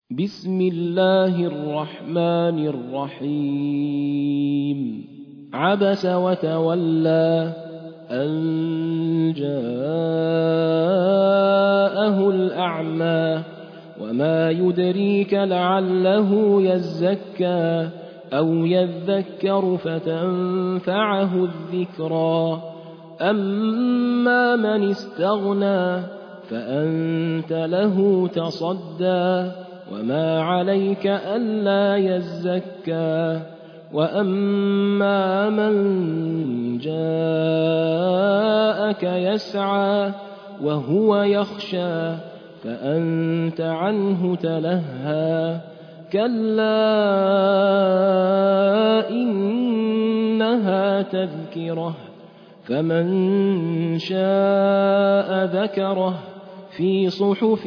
بسم الله الرحمن الرحيم عبس وتولى أن جاءه الأعمى وما يدريك لعله يزكى أو يذكر فتنفعه الذكرى أما من استغنى فأنت له تصدى وما عليك ألا يزكى وأما من جاءك يسعى وهو يخشى فأنت عنه تلهى كلا إنها تذكرة فمن شاء ذكره في صحف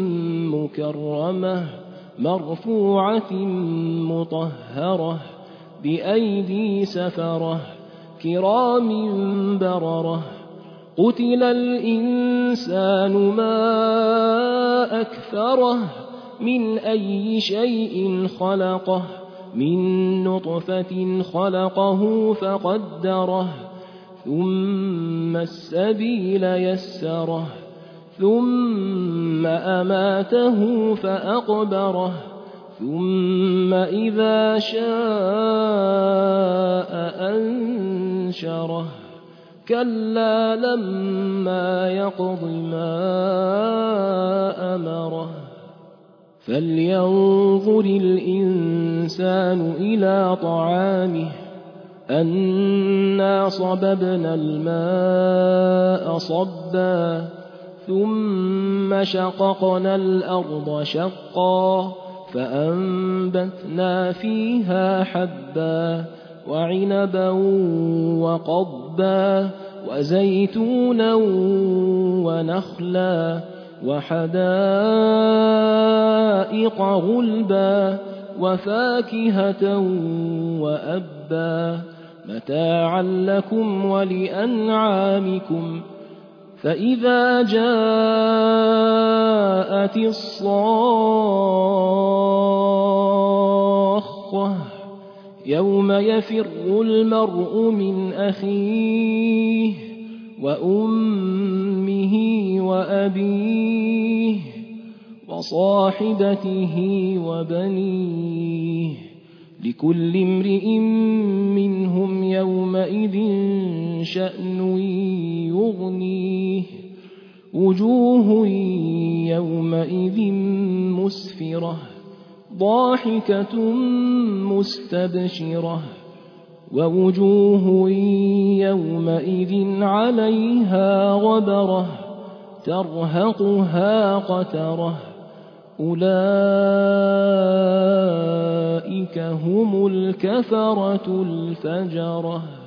مكرمة مرفوعة مطهرة بأيدي سفرة كرام بررة قتل الإنسان ما أكفره من أي شيء خلقه من نطفة خلقه فقدره ثم السبيل يسره ثم أماته فأقبره ثم إذا شاء أنشره كلا لما يقض ما أمره فلينظر الإنسان إلى طعامه أنا صببنا الماء صبا ثم شققنا الأرض شقا فأنبتنا فيها حبا وعنبا وقضبا وزيتونا ونخلا وحدائق غلبا وفاكهة وأبا متاعا لكم ولأنعامكم فإذا جاءت الصاخة يوم يفر المرء من أخيه وأمه وأبيه وصاحبته وبنيه لكل امرئ منهم يومئذ شأن يغنيه وجوه يومئذ مسفرة ضاحكة مستبشرة ووجوه يومئذ عليها غبرة ترهقها قترة أولئك هم الكفرة الفجرة